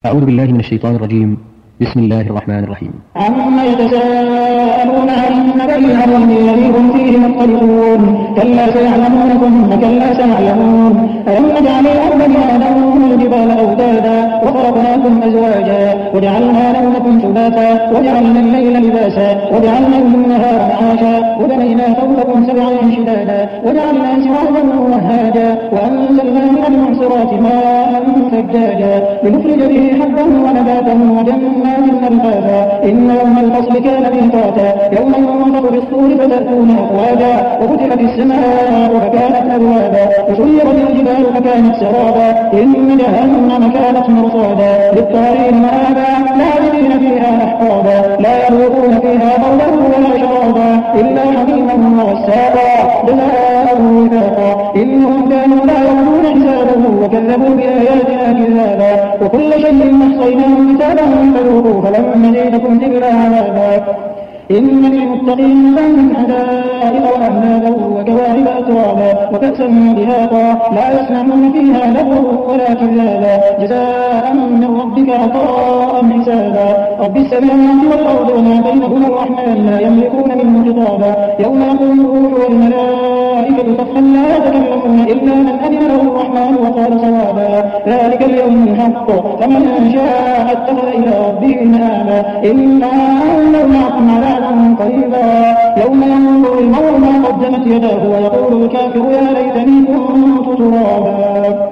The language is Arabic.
أعوذ بالله من الشيطان الرجيم. بسم الله الرحمن الرحيم. عما يتساءلون عن النبأ العظيم الذي هم فيه مختلفون كلا سيعلمون ثم كلا سيعلمون ألم نجعل الأرض مهادا والجبال أوتادا وخلقناكم أزواجا وجعلنا نومكم سباتا وجعلنا الليل لباسا وجعلنا النهار معاشا وبنينا فوقكم سبعا شدادا وجعلنا سراجا وهاجا وأنزلنا من المعصرات ماء ثجاجا لنخرج به حبا ونباتا وجنات ألفافا إن يوم الفصل كان ميقاتا يوم ينفخ في الصور فتأتون أفواجا وفتحت السماء فكانت أبوابا وسيرت الجبال فكانت سرابا إن جهنم كانت مرصادا للطاغين مآبا لابثين فيها أحقابا لا يذوقون فيها بردا ولا شرابا إلا حميما وغساقا جزاء وفاقا إنهم كانوا لا يرجون حسابا وكذبوا بآياتنا كذابا وكل شيء أحصيناه كتابا فذوقوا فلن نزيدكم إلا عذابا إن للمتقين حدائق وأعنابا وكواعب أترابا وكأسا دهاقا لا يسمعون فيها لغوا ولا كذابا جزاء من ربك عطاء حسابا رب السماوات والأرض وما بينهما الرحمن لا يملكون منه خطابا يوم يقوم الروح والملائكة صفا لا يتكلمون إلا من أذن له الرحمن وقال صوابا ذلك اليوم الحق فمن شاء اتخذ إلى ربه مآبا إنا أنذرناكم عذابا قريبا يوم ينظر المرء ما قدمت يداه ويقول الكافر يا ليتني كنت ترابا.